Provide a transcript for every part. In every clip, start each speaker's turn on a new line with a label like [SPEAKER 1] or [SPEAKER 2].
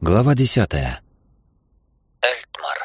[SPEAKER 1] Глава 10.
[SPEAKER 2] Эльтмар.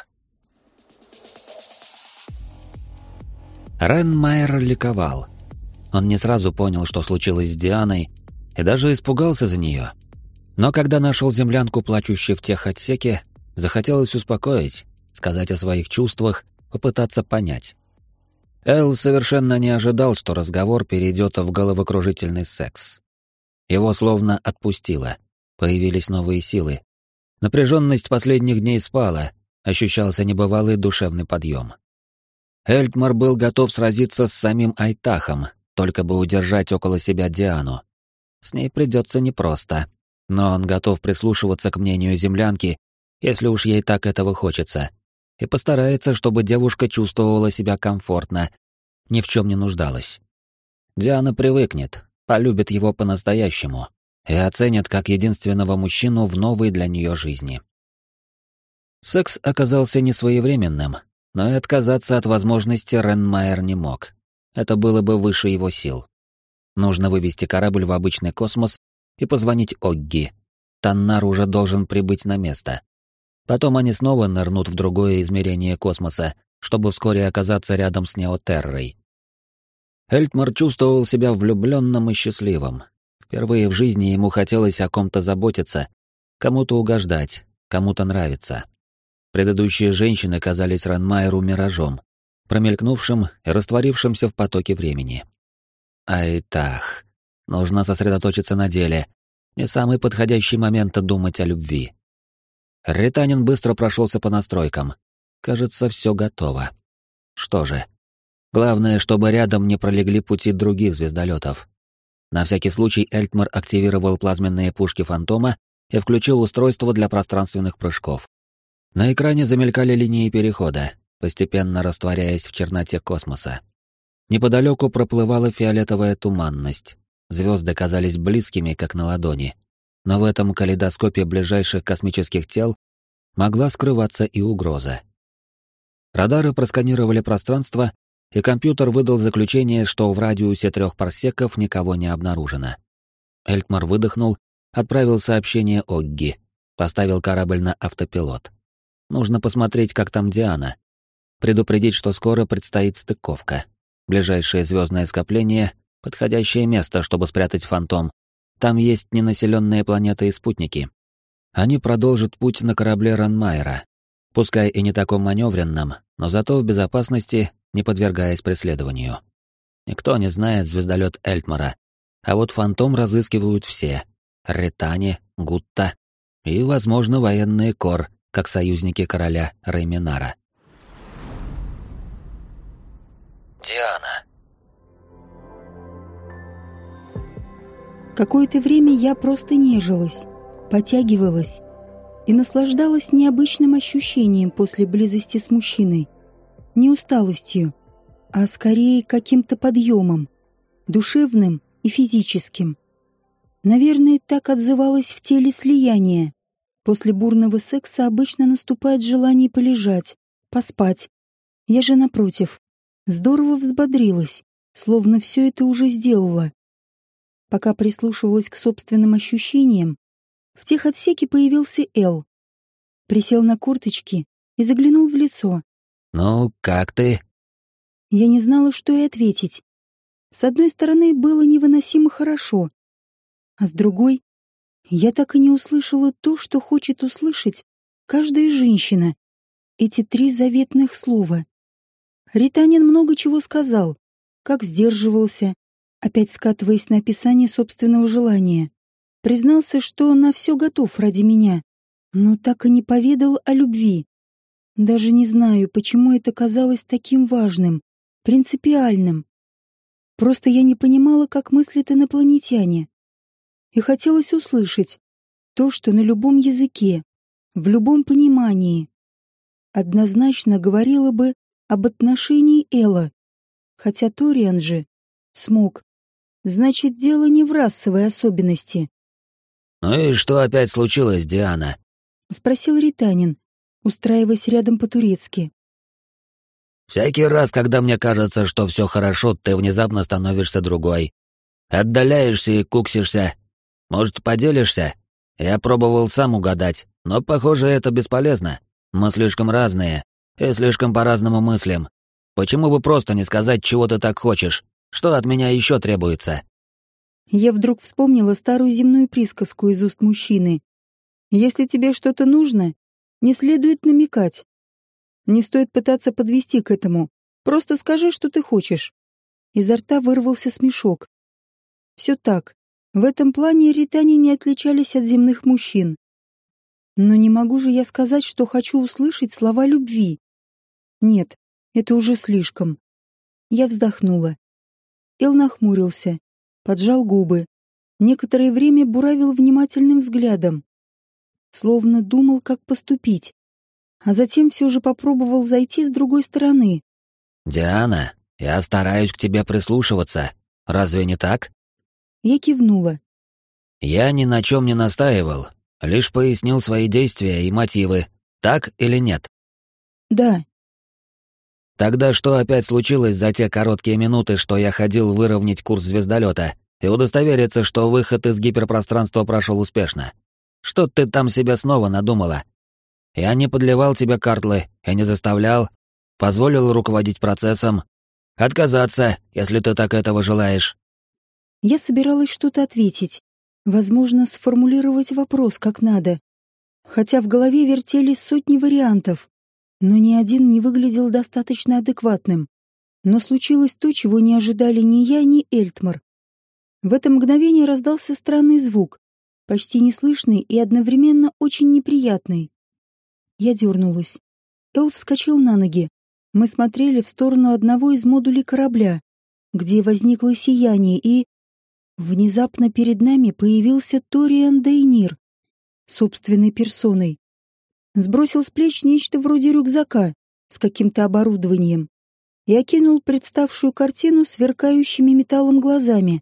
[SPEAKER 1] Рен Майер ликовал. Он не сразу понял, что случилось с Дианой, и даже испугался за нее. Но когда нашел землянку, плачущей в техотсеке, захотелось успокоить, сказать о своих чувствах, попытаться понять. Эл совершенно не ожидал, что разговор перейдет в головокружительный секс. Его словно отпустило, появились новые силы. Напряженность последних дней спала, ощущался небывалый душевный подъем. Эльтмар был готов сразиться с самим Айтахом, только бы удержать около себя Диану. С ней придется непросто, но он готов прислушиваться к мнению землянки, если уж ей так этого хочется, и постарается, чтобы девушка чувствовала себя комфортно, ни в чем не нуждалась. Диана привыкнет, полюбит его по-настоящему и оценит как единственного мужчину в новой для нее жизни. Секс оказался несвоевременным, но и отказаться от возможности Рен Майер не мог. Это было бы выше его сил. Нужно вывести корабль в обычный космос и позвонить Огги. Таннар уже должен прибыть на место. Потом они снова нырнут в другое измерение космоса, чтобы вскоре оказаться рядом с Неотеррой. Эльтмар чувствовал себя влюбленным и счастливым. Впервые в жизни ему хотелось о ком-то заботиться, кому-то угождать, кому-то нравиться. Предыдущие женщины казались Рен Майеру миражом, промелькнувшим и растворившимся в потоке времени. Айтах. Нужно сосредоточиться на деле. Не самый подходящий момент думать о любви. Ританин быстро прошелся по настройкам. Кажется, все готово. Что же, главное, чтобы рядом не пролегли пути других звездолетов. На всякий случай Эльтмар активировал плазменные пушки Фантома и включил устройство для пространственных прыжков. На экране замелькали линии перехода, постепенно растворяясь в черноте космоса. Неподалеку проплывала фиолетовая туманность. Звезды казались близкими, как на ладони. Но в этом калейдоскопе ближайших космических тел могла скрываться и угроза. Радары просканировали пространство, и компьютер выдал заключение, что в радиусе 3 парсеков никого не обнаружено. Эльтмар выдохнул, отправил сообщение Огги, поставил корабль на автопилот. Нужно посмотреть, как там Диана. Предупредить, что скоро предстоит стыковка. Ближайшее звездное скопление — подходящее место, чтобы спрятать Фантом. Там есть ненаселенные планеты и спутники. Они продолжат путь на корабле Рен Майера, пускай и не таком маневренном, но зато в безопасности, не подвергаясь преследованию. Никто не знает звездолет Эльтмара, а вот Фантом разыскивают все — Ритане, Гутта и, возможно, военные Кор, как союзники короля Рейминара.
[SPEAKER 2] Диана.
[SPEAKER 3] Какое-то время я просто нежилась, потягивалась и наслаждалась необычным ощущением после близости с мужчиной. Не усталостью, а скорее каким-то подъемом, душевным и физическим. Наверное, так отзывалось в теле слияние. После бурного секса обычно наступает желание полежать, поспать. Я же, напротив, здорово взбодрилась, словно все это уже сделала. Пока прислушивалась к собственным ощущениям, в техотсеке появился Эл. Присел на корточки и заглянул в лицо.
[SPEAKER 1] «Ну, как ты?»
[SPEAKER 3] Я не знала, что и ответить. С одной стороны, было невыносимо хорошо, а с другой, я так и не услышала то, что хочет услышать каждая женщина. Эти 3 заветных слова. Ританин много чего сказал, как сдерживался, опять скатываясь на описание собственного желания. Признался, что на все готов ради меня, но так и не поведал о любви. Даже не знаю, почему это казалось таким важным, принципиальным. Просто я не понимала, как мыслят инопланетяне. И хотелось услышать то, что на любом языке, в любом понимании, однозначно говорило бы об отношении Элла. Хотя Ториан же смог. Значит, дело не в расовой особенности.
[SPEAKER 1] «Ну и что опять случилось, Диана?»
[SPEAKER 3] — спросил Ританин, устраиваясь рядом по-турецки.
[SPEAKER 1] «Всякий раз, когда мне кажется, что все хорошо, ты внезапно становишься другой. Отдаляешься и куксишься. Может, поделишься? Я пробовал сам угадать, но, похоже, это бесполезно. Мы слишком разные и слишком по-разному мыслим. Почему бы просто не сказать, чего ты так хочешь? Что от меня еще требуется?»
[SPEAKER 3] Я вдруг вспомнила старую земную присказку из уст мужчины. «Если тебе что-то нужно, не следует намекать. Не стоит пытаться подвести к этому. Просто скажи, что ты хочешь». Изо рта вырвался смешок. Все так. В этом плане ритане не отличались от земных мужчин. Но не могу же я сказать, что хочу услышать слова любви. Нет, это уже слишком. Я вздохнула. Эл нахмурился, поджал губы. Некоторое время буравил внимательным взглядом. Словно думал, как поступить. А затем все же попробовал зайти с другой стороны.
[SPEAKER 1] «Диана, я стараюсь к тебе прислушиваться. Разве не так?»
[SPEAKER 3] Я кивнула.
[SPEAKER 1] «Я ни на чем не настаивал, лишь пояснил свои действия и мотивы. Так или нет?»
[SPEAKER 3] Да.
[SPEAKER 1] «Тогда что опять случилось за те короткие минуты, что я ходил выровнять курс звездолета и удостовериться, что выход из гиперпространства прошел успешно? Что ты там себе снова надумала? Я не подливал тебе картлы и не заставлял, позволил руководить процессом. Отказаться, если ты так этого желаешь».
[SPEAKER 3] Я собиралась что-то ответить. Возможно, сформулировать вопрос как надо. Хотя в голове вертелись сотни вариантов, но ни один не выглядел достаточно адекватным. Но случилось то, чего не ожидали ни я, ни Эльтмар. В это мгновение раздался странный звук, почти неслышный и одновременно очень неприятный. Я дернулась. Эл вскочил на ноги. Мы смотрели в сторону одного из модулей корабля, где возникло сияние, и... Внезапно перед нами появился Ториан Дейнир, собственной персоной. Сбросил с плеч нечто вроде рюкзака с каким-то оборудованием и окинул представшую картину сверкающими металлом глазами.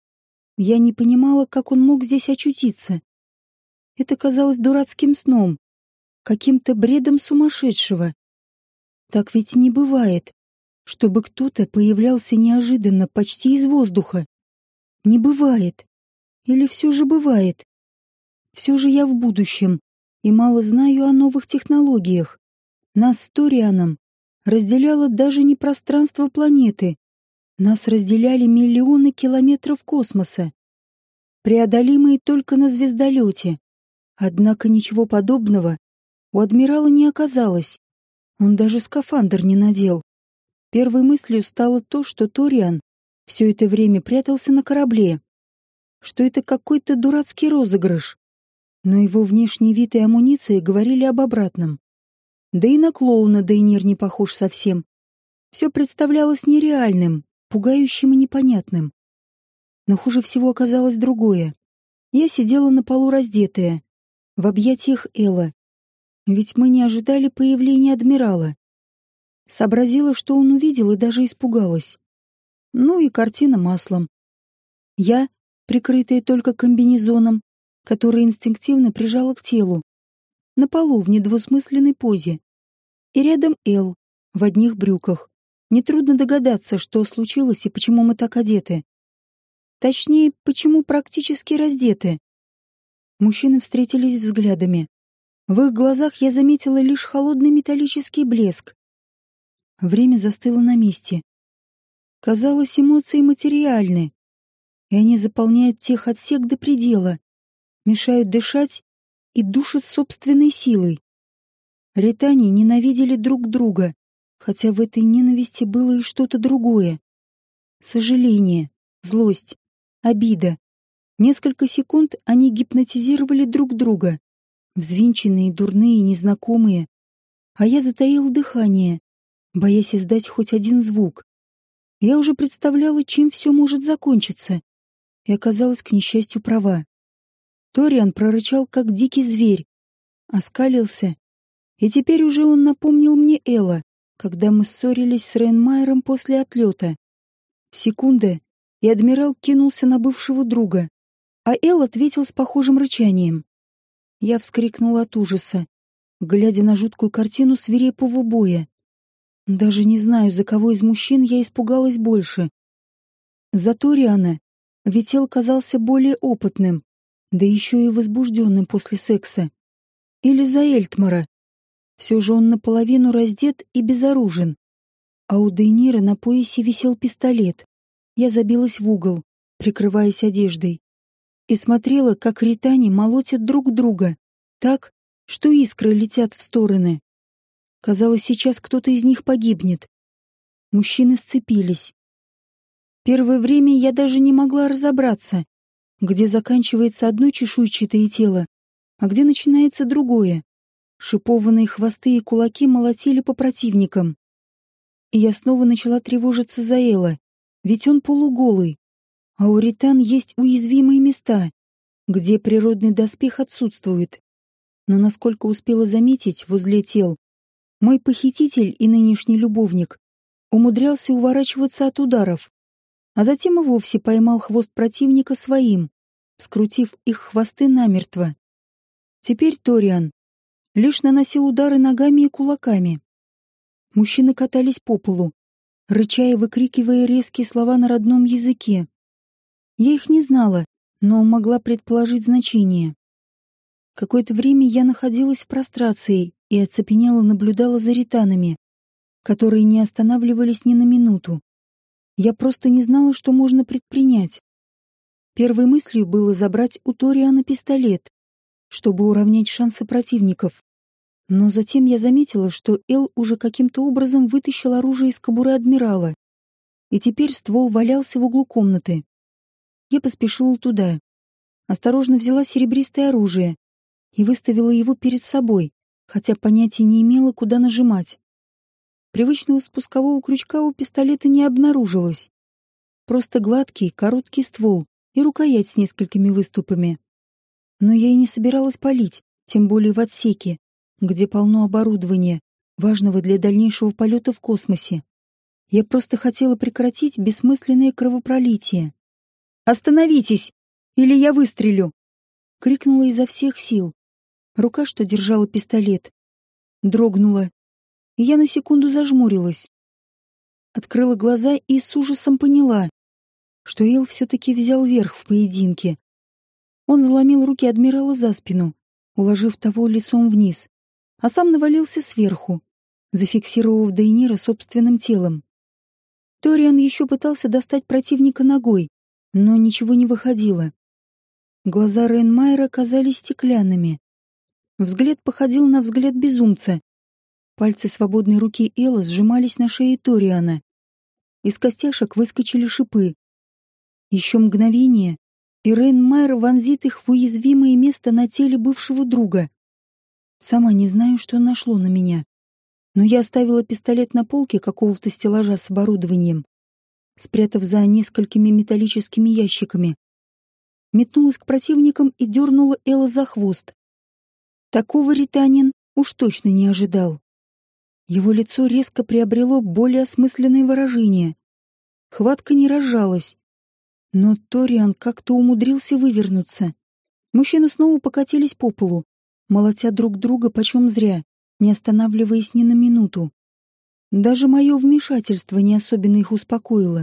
[SPEAKER 3] Я не понимала, как он мог здесь очутиться. Это казалось дурацким сном, каким-то бредом сумасшедшего. Так ведь не бывает, чтобы кто-то появлялся неожиданно, почти из воздуха. Не бывает. Или все же бывает? Все же я в будущем и мало знаю о новых технологиях. Нас с Торианом разделяло даже не пространство планеты. Нас разделяли миллионы километров космоса, преодолимые только на звездолете. Однако ничего подобного у адмирала не оказалось. Он даже скафандр не надел. Первой мыслью стало то, что Ториан все это время прятался на корабле, что это какой-то дурацкий розыгрыш. Но его внешний вид и амуниция говорили об обратном. Да и на клоуна Дейнир не похож совсем. Все представлялось нереальным, пугающим и непонятным. Но хуже всего оказалось другое. Я сидела на полу раздетая, в объятиях Элла. Ведь мы не ожидали появления адмирала. Сообразила, что он увидел, и даже испугалась. Ну и картина маслом. Я, прикрытая только комбинезоном, который инстинктивно прижала к телу, на полу в недвусмысленной позе. И рядом Эл, в одних брюках. Нетрудно догадаться, что случилось и почему мы так одеты. Точнее, почему практически раздеты. Мужчины встретились взглядами. В их глазах я заметила лишь холодный металлический блеск. Время застыло на месте. Казалось, эмоции материальны, и они заполняют техотсек до предела, мешают дышать и душат собственной силой. Ритане ненавидели друг друга, хотя в этой ненависти было и что-то другое. Сожаление, злость, обида. Несколько секунд они гипнотизировали друг друга, взвинченные, дурные, незнакомые. А я затаил дыхание, боясь издать хоть один звук. Я уже представляла, чем все может закончиться, и оказалась, к несчастью, права. Ториан прорычал, как дикий зверь, оскалился, и теперь уже он напомнил мне Элла, когда мы ссорились с Рейнмайером после отлета. Секунда, и адмирал кинулся на бывшего друга, а Эл ответил с похожим рычанием. Я вскрикнула от ужаса, глядя на жуткую картину свирепого боя. Даже не знаю, за кого из мужчин я испугалась больше. За Ториана, ведь Эл казался более опытным, да еще и возбужденным после секса. Или за Эльтмара. Все же он наполовину раздет и безоружен. А у Дейнира на поясе висел пистолет. Я забилась в угол, прикрываясь одеждой, и смотрела, как ритане молотят друг друга, так, что искры летят в стороны. Казалось, сейчас кто-то из них погибнет. Мужчины сцепились. Первое время я даже не могла разобраться, где заканчивается одно чешуйчатое тело, а где начинается другое. Шипованные хвосты и кулаки молотили по противникам. И я снова начала тревожиться за Эла, ведь он полуголый, а у ритан есть уязвимые места, где природный доспех отсутствует. Но насколько успела заметить возле тел, мой похититель и нынешний любовник умудрялся уворачиваться от ударов, а затем и вовсе поймал хвост противника своим, скрутив их хвосты намертво. Теперь Ториан лишь наносил удары ногами и кулаками. Мужчины катались по полу, рыча и выкрикивая резкие слова на родном языке. Я их не знала, но могла предположить значение. Какое-то время я находилась в прострации и оцепенела наблюдала за ританами, которые не останавливались ни на минуту. Я просто не знала, что можно предпринять. Первой мыслью было забрать у Ториана пистолет, чтобы уравнять шансы противников. Но затем я заметила, что Эл уже каким-то образом вытащил оружие из кобуры адмирала, и теперь ствол валялся в углу комнаты. Я поспешила туда, осторожно взяла серебристое оружие и выставила его перед собой, хотя понятия не имела, куда нажимать. Привычного спускового крючка у пистолета не обнаружилось. Просто гладкий, короткий ствол и рукоять с несколькими выступами. Но я и не собиралась палить, тем более в отсеке, где полно оборудования, важного для дальнейшего полета в космосе. Я просто хотела прекратить бессмысленное кровопролитие. «Остановитесь, или я выстрелю!» — крикнула изо всех сил. Рука, что держала пистолет, дрогнула, и я на секунду зажмурилась. Открыла глаза и с ужасом поняла, что Эл все-таки взял верх в поединке. Он заломил руки адмирала за спину, уложив того лицом вниз, а сам навалился сверху, зафиксировав Дейнира собственным телом. Ториан еще пытался достать противника ногой, но ничего не выходило. Глаза Рейнмайера казались стеклянными. Взгляд походил на взгляд безумца. Пальцы свободной руки Эла сжимались на шее Ториана. Из костяшек выскочили шипы. Еще мгновение, и Рейнмайер вонзит их в уязвимое место на теле бывшего друга. Сама не знаю, что нашло на меня. Но я оставила пистолет на полке какого-то стеллажа с оборудованием, спрятав за несколькими металлическими ящиками. Метнулась к противникам и дернула Эла за хвост. Такого ританин уж точно не ожидал. Его лицо резко приобрело более осмысленное выражение. Хватка не разжалась. Но Ториан как-то умудрился вывернуться. Мужчины снова покатились по полу, молотя друг друга почем зря, не останавливаясь ни на минуту. Даже мое вмешательство не особенно их успокоило.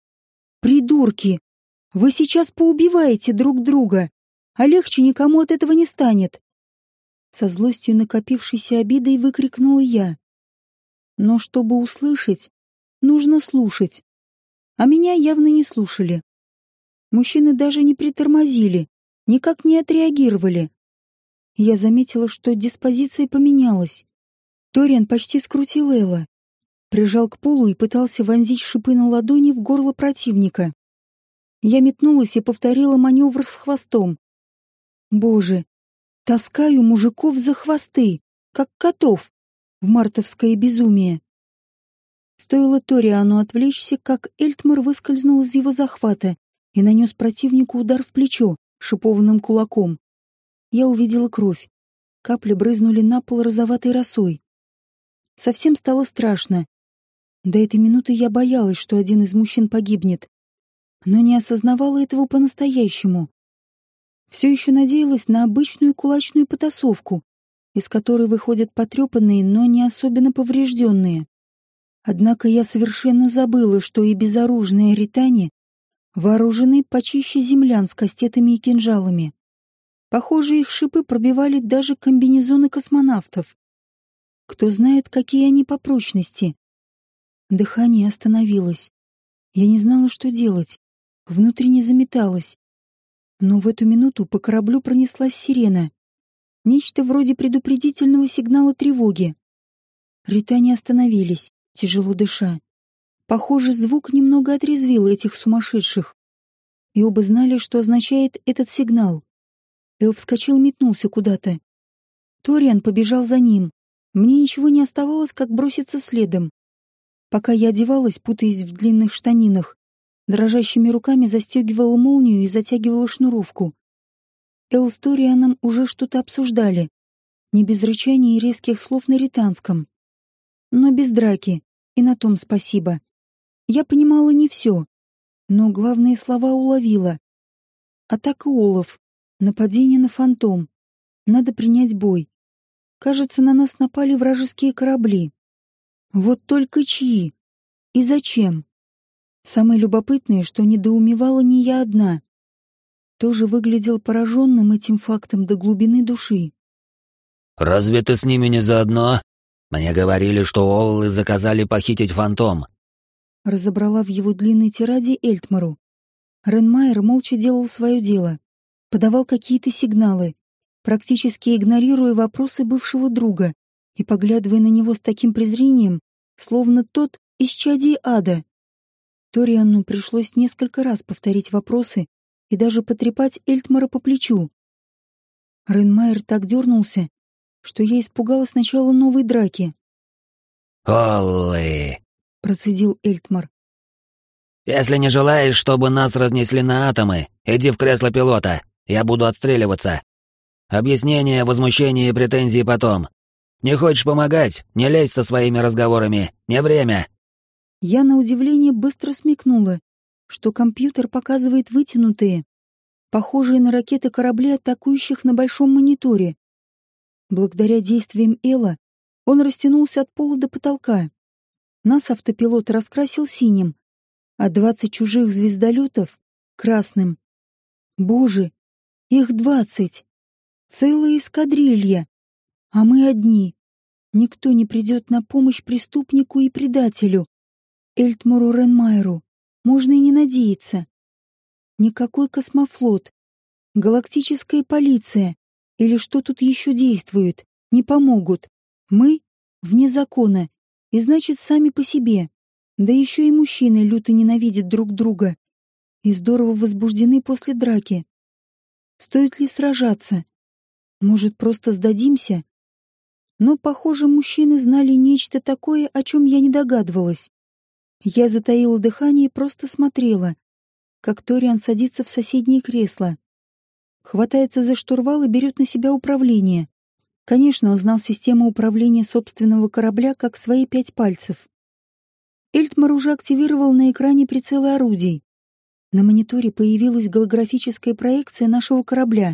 [SPEAKER 3] «Придурки! Вы сейчас поубиваете друг друга, а легче никому от этого не станет!» Со злостью накопившейся обидой выкрикнула я. Но чтобы услышать, нужно слушать. А меня явно не слушали. Мужчины даже не притормозили, никак не отреагировали. Я заметила, что диспозиция поменялась. Ториан почти скрутил Эла, прижал к полу и пытался вонзить шипы на ладони в горло противника. Я метнулась и повторила маневр с хвостом. Боже, таскаю мужиков за хвосты, как котов, в мартовское безумие. Стоило Ториану отвлечься, как Эльтмар выскользнул из его захвата и нанес противнику удар в плечо шипованным кулаком. Я увидела кровь. Капли брызнули на пол розоватой росой. Совсем стало страшно. До этой минуты я боялась, что один из мужчин погибнет, но не осознавала этого по-настоящему. Все еще надеялась на обычную кулачную потасовку, из которой выходят потрепанные, но не особенно поврежденные. Однако я совершенно забыла, что и безоружные ритане вооружены почище землян с кастетами и кинжалами. Похоже, их шипы пробивали даже комбинезоны космонавтов. Кто знает, какие они по прочности. Дыхание остановилось. Я не знала, что делать. Внутренне заметалась. Но в эту минуту по кораблю пронеслась сирена. Нечто вроде предупредительного сигнала тревоги. Ритане остановились, тяжело дыша. Похоже, звук немного отрезвил этих сумасшедших. И оба знали, что означает этот сигнал. Эл вскочил и метнулся куда-то. Ториан побежал за ним. Мне ничего не оставалось, как броситься следом. Пока я одевалась, путаясь в длинных штанинах, дрожащими руками застегивала молнию и затягивала шнуровку. Эл с Торианом уже что-то обсуждали, не без рычания и резких слов на ританском. Но без драки, и на том спасибо. Я понимала не все, но главные слова уловила. Атака Олов, нападение на фантом. Надо принять бой. Кажется, на нас напали вражеские корабли. Вот только чьи? И зачем? Самое любопытное, что недоумевала не я одна. Тоже выглядел пораженным этим фактом до глубины души.
[SPEAKER 1] «Разве ты с ними не заодно? Мне говорили, что Оллы заказали похитить фантом».
[SPEAKER 3] Разобрала в его длинной тираде Эльтмару. Ренмайер молча делал свое дело. Подавал какие-то сигналы, практически игнорируя вопросы бывшего друга и поглядывая на него с таким презрением, словно тот исчадие ада. Ториану пришлось несколько раз повторить вопросы и даже потрепать Эльтмара по плечу. Ренмайер так дернулся, что я испугалась сначала новой драки.
[SPEAKER 1] «Оллы!»
[SPEAKER 3] — процедил Эльтмар.
[SPEAKER 1] «Если не желаешь, чтобы нас разнесли на атомы, иди в кресло пилота, я буду отстреливаться. Объяснения, возмущения и претензии потом. Не хочешь помогать, не лезь со своими разговорами, не время».
[SPEAKER 3] Я на удивление быстро смекнула, что компьютер показывает вытянутые, похожие на ракеты корабли, атакующих на большом мониторе. Благодаря действиям Элла он растянулся от пола до потолка. Нас автопилот раскрасил синим, а 20 чужих звездолетов — красным. Боже, их 20! Целая эскадрилья! А мы одни. Никто не придет на помощь преступнику и предателю. Эльтмару Ренмайеру можно и не надеяться. Никакой космофлот, галактическая полиция или что тут еще действует, не помогут. Мы вне закона, и значит сами по себе. Да еще и мужчины люто ненавидят друг друга и здорово возбуждены после драки. Стоит ли сражаться? Может, просто сдадимся? Но, похоже, мужчины знали нечто такое, о чем я не догадывалась. Я затаила дыхание и просто смотрела, как Ториан садится в соседнее кресло. Хватается за штурвал и берет на себя управление. Конечно, он знал систему управления собственного корабля как свои 5 пальцев. Эльтмар уже активировал на экране прицелы орудий. На мониторе появилась голографическая проекция нашего корабля.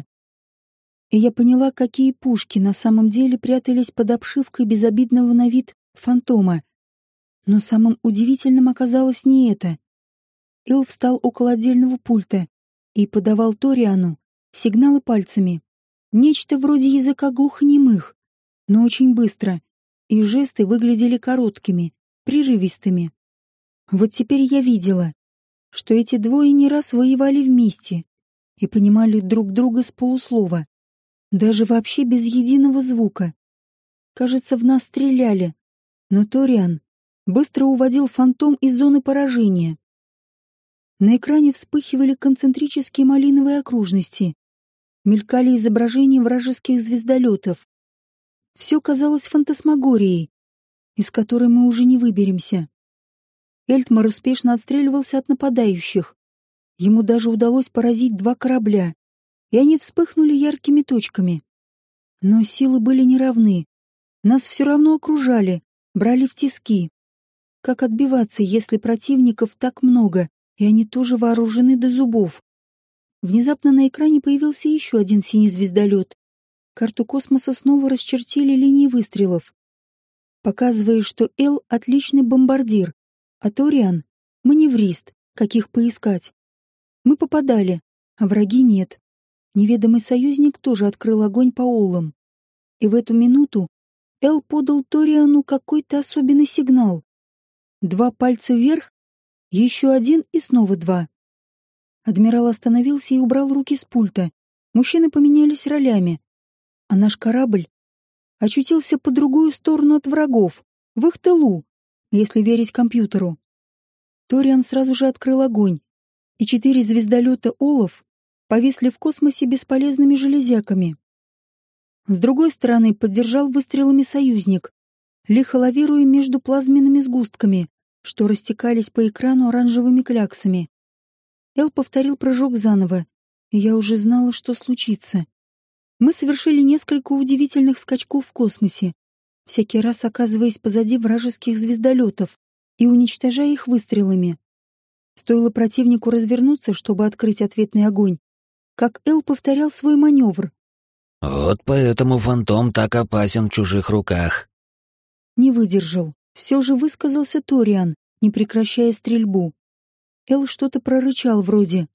[SPEAKER 3] И я поняла, какие пушки на самом деле прятались под обшивкой безобидного на вид фантома. Но самым удивительным оказалось не это. Эл встал около отдельного пульта и подавал Ториану сигналы пальцами. Нечто вроде языка глухонемых, но очень быстро, и жесты выглядели короткими, прерывистыми. Вот теперь я видела, что эти двое не раз воевали вместе и понимали друг друга с полуслова, даже вообще без единого звука. Кажется, в нас стреляли, но Ториан быстро уводил фантом из зоны поражения. На экране вспыхивали концентрические малиновые окружности, мелькали изображения вражеских звездолетов. Все казалось фантасмагорией, из которой мы уже не выберемся. Эльтмар успешно отстреливался от нападающих. Ему даже удалось поразить 2 корабля, и они вспыхнули яркими точками. Но силы были неравны. Нас все равно окружали, брали в тиски. Как отбиваться, если противников так много, и они тоже вооружены до зубов? Внезапно на экране появился еще один синий звездолет. Карту космоса снова расчертили линии выстрелов, показывая, что Эл — отличный бомбардир, а Ториан — маневрист, каких поискать. Мы попадали, а враги нет. Неведомый союзник тоже открыл огонь по оллам. И в эту минуту Эл подал Ториану какой-то особенный сигнал. 2 пальца вверх, еще один и снова 2. Адмирал остановился и убрал руки с пульта. Мужчины поменялись ролями, а наш корабль очутился по другую сторону от врагов, в их тылу, если верить компьютеру. Ториан сразу же открыл огонь, и 4 звездолета Олов повисли в космосе бесполезными железяками. С другой стороны поддержал выстрелами союзник, лихо лавируя между плазменными сгустками, что растекались по экрану оранжевыми кляксами. Эл повторил прыжок заново, и я уже знала, что случится. Мы совершили несколько удивительных скачков в космосе, всякий раз оказываясь позади вражеских звездолетов и уничтожая их выстрелами. Стоило противнику развернуться, чтобы открыть ответный огонь, как Эл повторял свой маневр.
[SPEAKER 1] «Вот поэтому фантом так опасен в чужих руках».
[SPEAKER 3] Не выдержал. Все же высказался Ториан, не прекращая стрельбу. Эл что-то прорычал вроде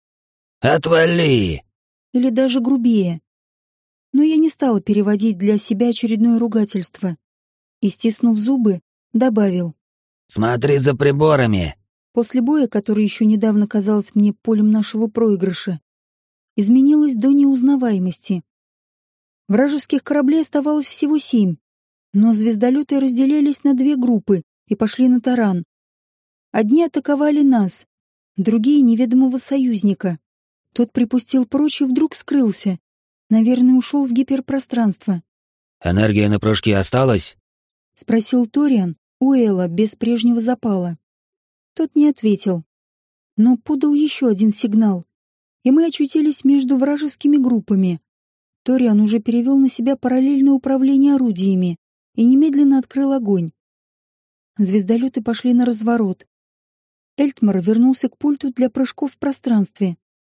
[SPEAKER 1] «Отвали!»
[SPEAKER 3] или даже грубее. Но я не стала переводить для себя очередное ругательство. И, стиснув зубы, добавил:
[SPEAKER 1] «Смотри за приборами!»
[SPEAKER 3] после боя, который еще недавно казался мне полем нашего проигрыша, изменилось до неузнаваемости. Вражеских кораблей оставалось всего 7, но звездолеты разделялись на 2 группы и пошли на таран. Одни атаковали нас, другие — неведомого союзника. Тот припустил прочь и вдруг скрылся. Наверное, ушел в гиперпространство.
[SPEAKER 1] «Энергия на прыжке осталась?»
[SPEAKER 3] — спросил Ториан у Элла без прежнего запала. Тот не ответил, но подал еще один сигнал, и мы очутились между вражескими группами. Ториан уже перевел на себя параллельное управление орудиями и немедленно открыл огонь. Звездолеты пошли на разворот. Эльтмар вернулся к пульту для прыжков в пространстве.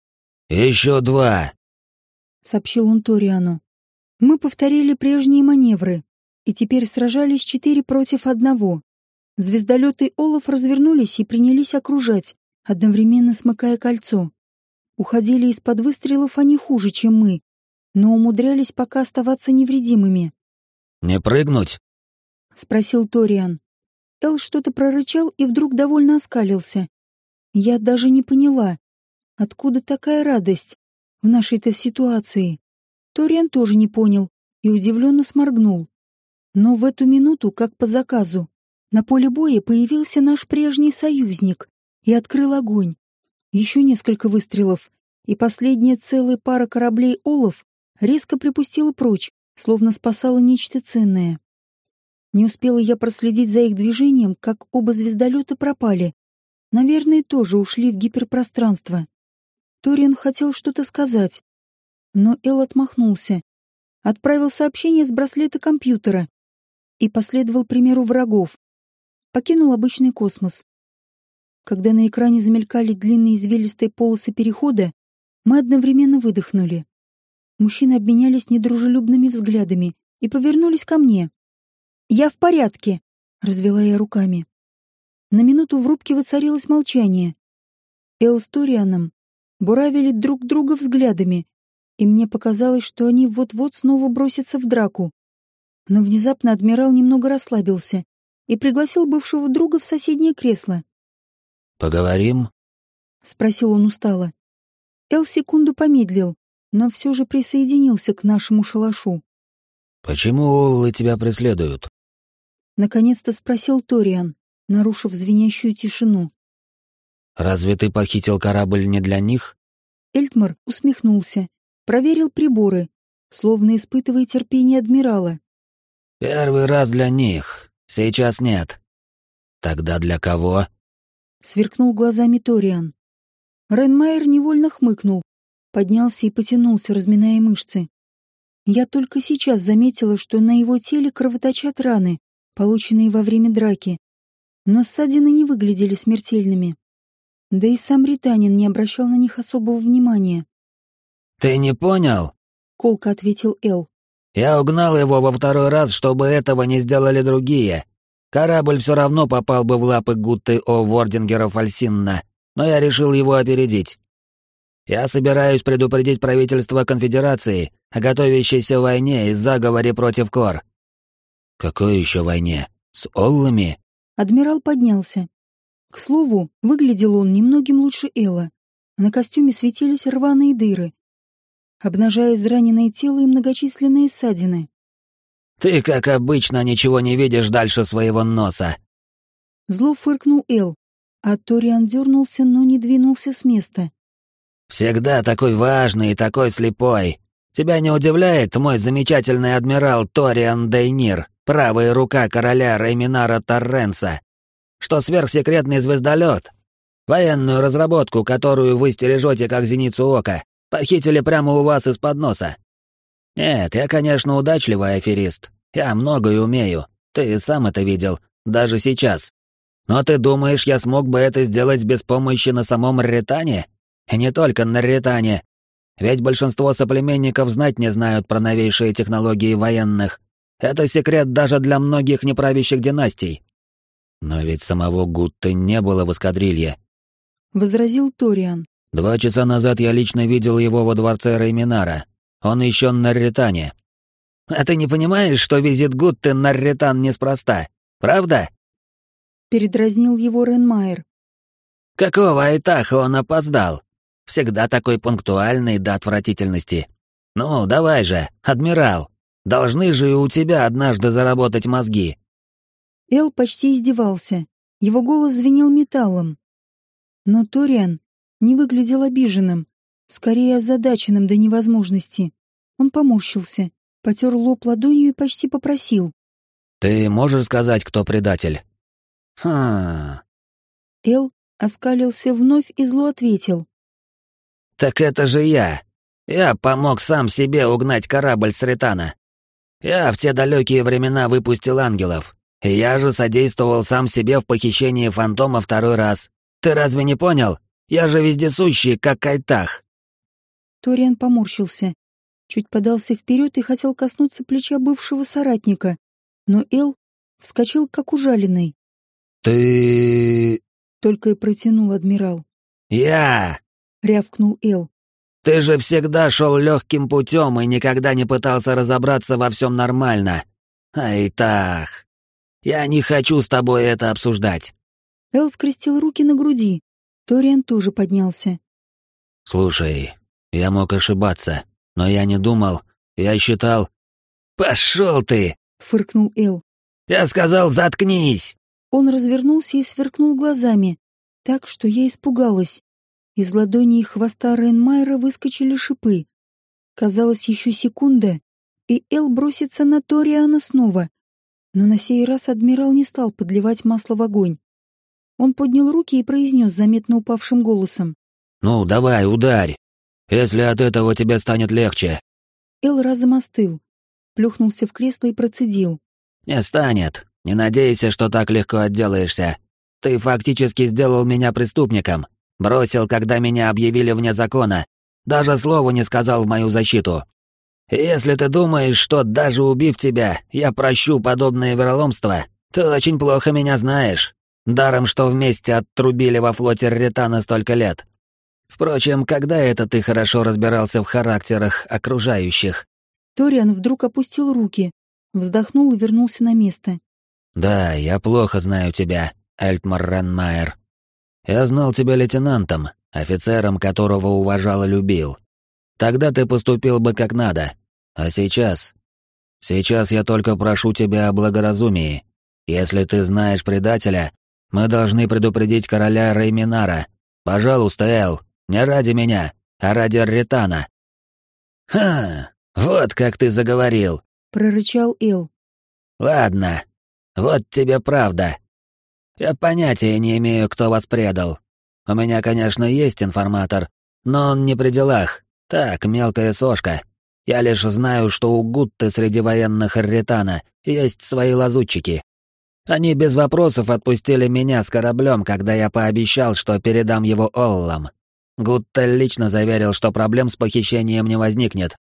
[SPEAKER 1] «Еще 2!»
[SPEAKER 3] — сообщил он Ториану. Мы повторили прежние маневры, и теперь сражались 4 против 1. Звездолеты Олов развернулись и принялись окружать, одновременно смыкая кольцо. Уходили из-под выстрелов они хуже, чем мы, но умудрялись пока оставаться невредимыми.
[SPEAKER 1] «Не прыгнуть?»
[SPEAKER 3] — спросил Ториан. Эл что-то прорычал и вдруг довольно оскалился. Я даже не поняла, откуда такая радость в нашей-то ситуации. Ториан тоже не понял и удивленно сморгнул. Но в эту минуту, как по заказу, на поле боя появился наш прежний союзник и открыл огонь. Еще несколько выстрелов, и последняя целая пара кораблей Олов резко припустила прочь, словно спасала нечто ценное. Не успела я проследить за их движением, как оба звездолета пропали. Наверное, тоже ушли в гиперпространство. Ториан хотел что-то сказать, но Эл отмахнулся, отправил сообщение с браслета компьютера и последовал примеру врагов. Покинул обычный космос. Когда на экране замелькали длинные извилистые полосы перехода, мы одновременно выдохнули. Мужчины обменялись недружелюбными взглядами и повернулись ко мне. «Я в порядке», — развела я руками. На минуту в рубке воцарилось молчание. Эл с Торианом буравили друг друга взглядами, и мне показалось, что они вот-вот снова бросятся в драку. Но внезапно адмирал немного расслабился и пригласил бывшего друга в соседнее кресло.
[SPEAKER 1] «Поговорим?»
[SPEAKER 3] — спросил он устало. Эл секунду помедлил, но все же присоединился к нашему шалашу.
[SPEAKER 1] «Почему Оллы тебя преследуют?»
[SPEAKER 3] Наконец-то спросил Ториан, нарушив звенящую тишину.
[SPEAKER 1] «Разве ты похитил корабль не для них?»
[SPEAKER 3] Эльтмар усмехнулся, проверил приборы, словно испытывая терпение адмирала.
[SPEAKER 1] «Первый раз для них, сейчас нет. Тогда для кого?»
[SPEAKER 3] Сверкнул глазами Ториан. Рейнмайер невольно хмыкнул, поднялся и потянулся, разминая мышцы. Я только сейчас заметила, что на его теле кровоточат раны, полученные во время драки, но ссадины не выглядели смертельными. Да и сам британин не обращал на них особого внимания.
[SPEAKER 1] «Ты не понял?»
[SPEAKER 3] — колко ответил Эл.
[SPEAKER 1] «Я угнал его во 2-й раз, чтобы этого не сделали другие. Корабль все равно попал бы в лапы Гутты О. Вордингера Фальсинна, но я решил его опередить». Я собираюсь предупредить правительство Конфедерации о готовящейся войне и заговоре против Кор». «Какой еще войне? С Оллами?»
[SPEAKER 3] Адмирал поднялся. К слову, выглядел он немногим лучше Элла. На костюме светились рваные дыры, обнажая израненное тело и многочисленные ссадины.
[SPEAKER 1] «Ты, как обычно, ничего не видишь дальше своего носа!»
[SPEAKER 3] Зло фыркнул Эл, а Ториан дернулся, но не двинулся с места.
[SPEAKER 1] «Всегда такой важный и такой слепой. Тебя не удивляет мой замечательный адмирал Ториан Дейнир, правая рука короля Рейминара Торренса, что сверхсекретный звездолет, военную разработку, которую вы стережете как зеницу ока, похитили прямо у вас из-под носа? Нет, я, конечно, удачливый аферист. Я многое умею. Ты сам это видел, даже сейчас. Но ты думаешь, я смог бы это сделать без помощи на самом Рретане? И не только на Рретане. Ведь большинство соплеменников знать не знают про новейшие технологии военных. Это секрет даже для многих неправящих династий. Но ведь самого Гутты не было в эскадрилье,
[SPEAKER 3] — возразил Ториан.
[SPEAKER 1] 2 часа назад я лично видел его во дворце Рейминара. Он еще на Рретане. А ты не понимаешь, что визит Гутты на Рретан неспроста, правда?
[SPEAKER 3] Передразнил его Ренмайер.
[SPEAKER 1] Какого Айтаха он опоздал? Всегда такой пунктуальный до отвратительности. Ну, давай же, адмирал. Должны же и у тебя однажды заработать мозги.
[SPEAKER 3] Эл почти издевался. Его голос звенел металлом. Но Ториан не выглядел обиженным, скорее озадаченным до невозможности. Он поморщился, потер лоб ладонью и почти попросил.
[SPEAKER 1] «Ты можешь сказать, кто предатель?»
[SPEAKER 3] Эл оскалился вновь и зло ответил.
[SPEAKER 1] «Так это же я. Я помог сам себе угнать корабль с Рретана. Я в те далекие времена выпустил ангелов. И я же содействовал сам себе в похищении фантома 2-й раз. Ты разве не понял? Я же вездесущий, как Айтах».
[SPEAKER 3] Ториан поморщился, чуть подался вперед и хотел коснуться плеча бывшего соратника, но Эл вскочил, как ужаленный.
[SPEAKER 1] «Ты...»
[SPEAKER 3] — только и протянул адмирал.
[SPEAKER 1] «Я...»
[SPEAKER 3] — рявкнул Эл.
[SPEAKER 1] «Ты же всегда шел легким путем и никогда не пытался разобраться во всем нормально. Айтах, я не хочу с тобой это обсуждать».
[SPEAKER 3] Эл скрестил руки на груди. Ториан тоже поднялся.
[SPEAKER 1] «Слушай, я мог ошибаться, но я не думал, я считал...» «Пошел ты!»
[SPEAKER 3] — фыркнул Эл.
[SPEAKER 1] «Я сказал, заткнись!»
[SPEAKER 3] Он развернулся и сверкнул глазами, так что я испугалась. Из ладони и хвоста Рейнмайера выскочили шипы. Казалось, еще секунда, и Эл бросится на Ториана снова. Но на сей раз адмирал не стал подливать масло в огонь. Он поднял руки и произнес заметно упавшим голосом.
[SPEAKER 1] «Ну, давай, ударь, если от этого тебе станет легче».
[SPEAKER 3] Эл разом остыл, плюхнулся в кресло и процедил.
[SPEAKER 1] «Не станет. Не надейся, что так легко отделаешься. Ты фактически сделал меня преступником. Бросил, когда меня объявили вне закона. Даже слова не сказал в мою защиту. И если ты думаешь, что даже убив тебя, я прощу подобное вероломство, ты очень плохо меня знаешь. Даром, что вместе оттрубили во флоте Рретана столько лет. Впрочем, когда это ты хорошо разбирался в характерах окружающих?»
[SPEAKER 3] Ториан вдруг опустил руки, вздохнул и вернулся на место.
[SPEAKER 1] «Да, я плохо знаю тебя, Эльтмар Ренмайер. Я знал тебя лейтенантом, офицером, которого уважал и любил. Тогда ты поступил бы как надо. А сейчас... Сейчас я только прошу тебя о благоразумии. Если ты знаешь предателя, мы должны предупредить короля Рейминара. Пожалуйста, Эл, не ради меня, а ради Рретана». «Ха, вот как ты заговорил»,
[SPEAKER 3] — прорычал Эл.
[SPEAKER 1] «Ладно, вот тебе правда. Я понятия не имею, кто вас предал. У меня, конечно, есть информатор, но он не при делах. Так, мелкая сошка. Я лишь знаю, что у Гутты среди военных Рретана есть свои лазутчики. Они без вопросов отпустили меня с кораблем, когда я пообещал, что передам его Оллам. Гутта лично заверил, что проблем с похищением не возникнет.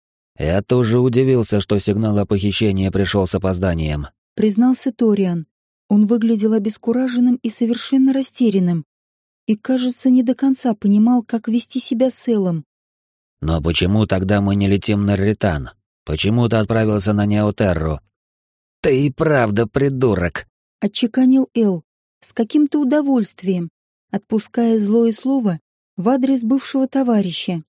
[SPEAKER 1] Я тоже удивился, что сигнал о похищении пришел с опозданием», —
[SPEAKER 3] признался Ториан. Он выглядел обескураженным и совершенно растерянным. и, кажется, не до конца понимал, как вести себя с Элом.
[SPEAKER 1] «Но почему тогда мы не летим на Ритан? Почему ты отправился на Неотерру?» «Ты и правда придурок»,
[SPEAKER 3] — отчеканил Эл с каким-то удовольствием, отпуская злое слово в адрес бывшего товарища.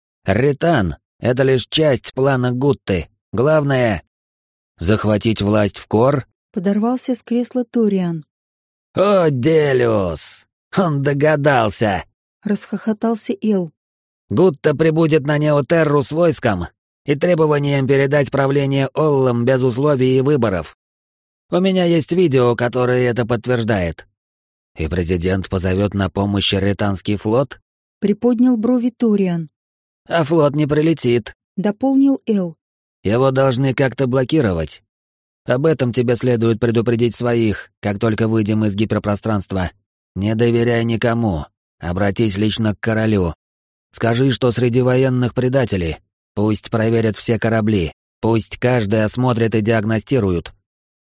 [SPEAKER 1] «Ритан — это лишь часть плана Гутты. Главное — захватить власть в Кор».
[SPEAKER 3] Подорвался с кресла Ториан.
[SPEAKER 1] «О, Делиус! Он догадался!»
[SPEAKER 3] — расхохотался Эл.
[SPEAKER 1] «Гутта прибудет на Неотерру с войском и требованием передать правление Оллам без условий и выборов. У меня есть видео, которое это подтверждает. И президент позовет на помощь Ританский флот?»
[SPEAKER 3] — приподнял брови Ториан.
[SPEAKER 1] «А флот не прилетит»,
[SPEAKER 3] — дополнил Эл.
[SPEAKER 1] «Его должны как-то блокировать. Об этом тебе следует предупредить своих, как только выйдем из гиперпространства. Не доверяй никому. Обратись лично к королю. Скажи, что среди военных предатели. Пусть проверят все корабли. Пусть каждый осмотрит и диагностируют».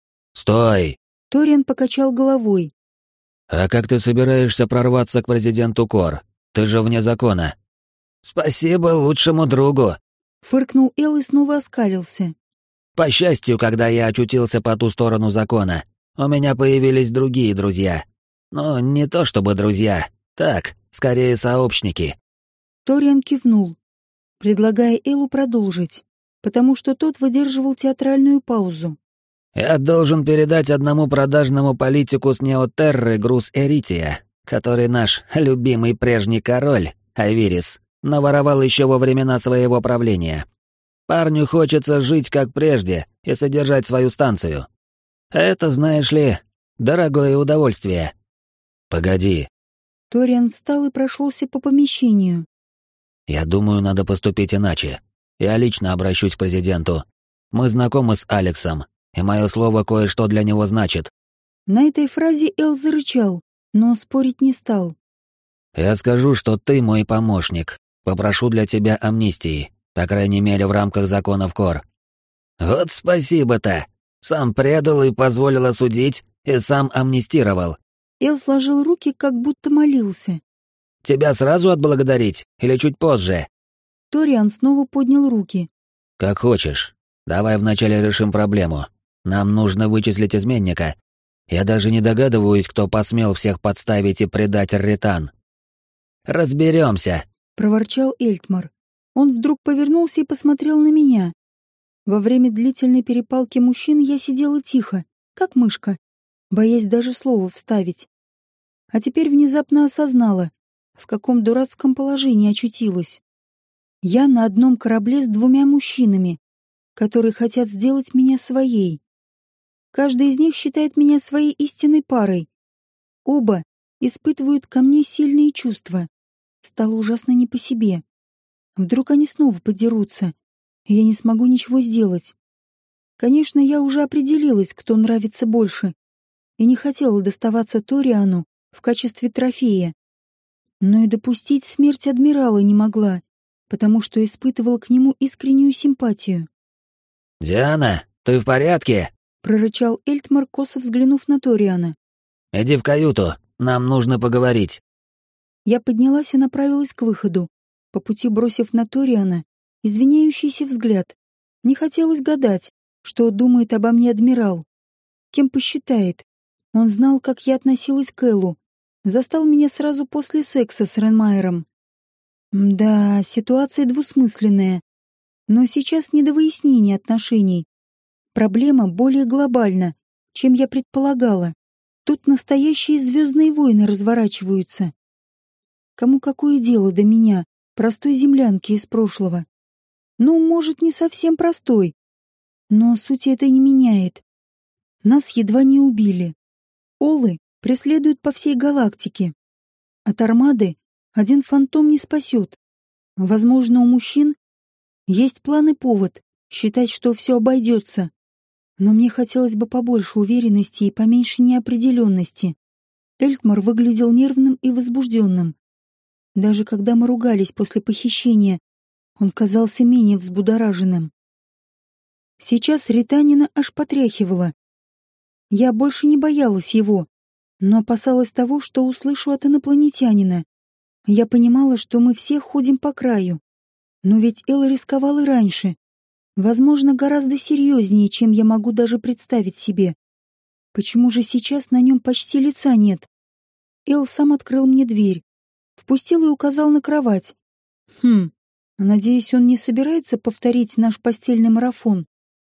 [SPEAKER 1] «Стой!»
[SPEAKER 3] Ториан покачал головой.
[SPEAKER 1] «А как ты собираешься прорваться к президенту Кор? Ты же вне закона». «Спасибо лучшему другу»,
[SPEAKER 3] — фыркнул Эл и снова оскалился.
[SPEAKER 1] «По счастью, когда я очутился по ту сторону закона, у меня появились другие друзья. Но не то чтобы друзья, так, скорее сообщники».
[SPEAKER 3] Ториан кивнул, предлагая Элу продолжить, потому что тот выдерживал театральную паузу.
[SPEAKER 1] «Я должен передать одному продажному политику с Неотерры груз эрития, который наш любимый прежний король, Айвирис, наворовал еще во времена своего правления. Парню хочется жить как прежде и содержать свою станцию. Это, знаешь ли, дорогое удовольствие». «Погоди».
[SPEAKER 3] Ториан встал и прошелся по помещению.
[SPEAKER 1] «Я думаю, надо поступить иначе. Я лично обращусь к президенту. Мы знакомы с Алексом, и мое слово кое-что для него значит».
[SPEAKER 3] На этой фразе Эл зарычал, но спорить не стал.
[SPEAKER 1] «Я скажу, что ты мой помощник. Попрошу для тебя амнистии, по крайней мере, в рамках законов Кор». «Вот спасибо-то! Сам предал и позволил осудить, и сам амнистировал».
[SPEAKER 3] Эл сложил руки, как будто молился.
[SPEAKER 1] «Тебя сразу отблагодарить или чуть позже?»
[SPEAKER 3] Ториан снова поднял руки.
[SPEAKER 1] «Как хочешь. Давай вначале решим проблему. Нам нужно вычислить изменника. Я даже не догадываюсь, кто посмел всех подставить и предать Ритан». «Разберемся»,
[SPEAKER 3] — проворчал Эльтмар. Он вдруг повернулся и посмотрел на меня. Во время длительной перепалки мужчин я сидела тихо, как мышка, боясь даже слова вставить. А теперь внезапно осознала, в каком дурацком положении очутилась. Я на одном корабле с двумя мужчинами, которые хотят сделать меня своей. Каждый из них считает меня своей истинной парой. Оба испытывают ко мне сильные чувства. Стало ужасно не по себе. Вдруг они снова подерутся, и я не смогу ничего сделать. Конечно, я уже определилась, кто нравится больше, и не хотела доставаться Ториану в качестве трофея. Но и допустить смерть адмирала не могла, потому что испытывала к нему искреннюю симпатию.
[SPEAKER 1] «Диана, ты в порядке?»
[SPEAKER 3] — прорычал Эльтмар, косо взглянув на Ториана.
[SPEAKER 1] «Иди в каюту, нам нужно поговорить».
[SPEAKER 3] Я поднялась и направилась к выходу, по пути бросив на Ториана извиняющийся взгляд. Не хотелось гадать, что думает обо мне адмирал. Кем посчитает. Он знал, как я относилась к Эллу. Застал меня сразу после секса с Ренмайером. Да, ситуация двусмысленная. Но сейчас не до выяснения отношений. Проблема более глобальна, чем я предполагала. Тут настоящие звездные войны разворачиваются. Кому какое дело до меня, простой землянки из прошлого? Ну, может, не совсем простой. Но сути это не меняет. Нас едва не убили. Оллы преследуют по всей галактике. От армады один фантом не спасет. Возможно, у мужчин есть план и повод считать, что все обойдется. Но мне хотелось бы побольше уверенности и поменьше неопределенности. Эльтмар выглядел нервным и возбужденным. Даже когда мы ругались после похищения, он казался менее взбудораженным. Сейчас Ританина аж потряхивала. Я больше не боялась его, но опасалась того, что услышу от инопланетянина. Я понимала, что мы все ходим по краю. Но ведь Эл рисковал и раньше. Возможно, гораздо серьезнее, чем я могу даже представить себе. Почему же сейчас на нем почти лица нет? Эл сам открыл мне дверь, впустил и указал на кровать. Надеюсь, он не собирается повторить наш постельный марафон.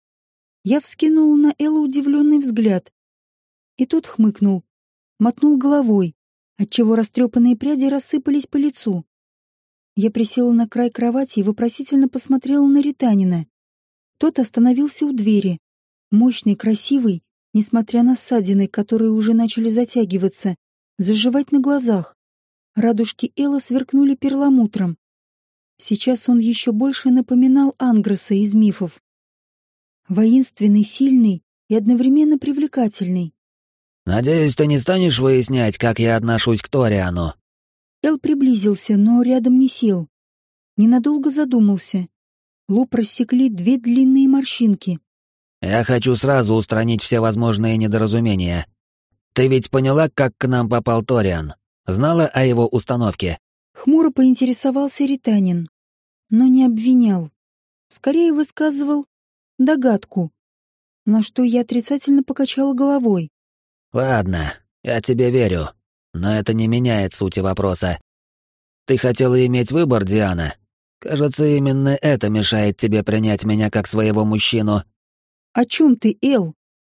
[SPEAKER 3] Я вскинула на Элла удивленный взгляд. И тот хмыкнул, мотнул головой, отчего растрепанные пряди рассыпались по лицу. Я присела на край кровати и вопросительно посмотрела на Ританина. Тот остановился у двери. Мощный, красивый, несмотря на ссадины, которые уже начали затягиваться, заживать на глазах. Радужки Элла сверкнули перламутром. Сейчас он еще больше напоминал Ангроса из мифов. Воинственный, сильный и одновременно привлекательный.
[SPEAKER 1] «Надеюсь, ты не станешь выяснять, как я отношусь к Ториану?»
[SPEAKER 3] Эл приблизился, но рядом не сел. Ненадолго задумался. Лоб рассекли две длинные морщинки.
[SPEAKER 1] «Я хочу сразу устранить все возможные недоразумения. Ты ведь поняла, как к нам попал Ториан? Знала о его установке?»
[SPEAKER 3] Хмуро поинтересовался Ританин, но не обвинял. Скорее высказывал догадку, на что я отрицательно покачала головой.
[SPEAKER 1] «Ладно, я тебе верю, но это не меняет сути вопроса. Ты хотела иметь выбор, Диана? Кажется, именно это мешает тебе принять меня как своего мужчину».
[SPEAKER 3] «О чем ты, Эл?»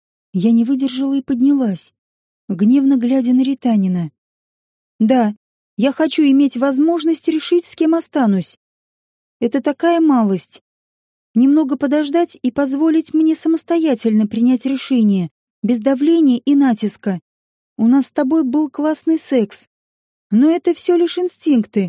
[SPEAKER 3] Я не выдержала и поднялась, гневно глядя на Ританина. «Да, я хочу иметь возможность решить, с кем останусь. Это такая малость. Немного подождать и позволить мне самостоятельно принять решение, без давления и натиска. У нас с тобой был классный секс, но это все лишь инстинкты.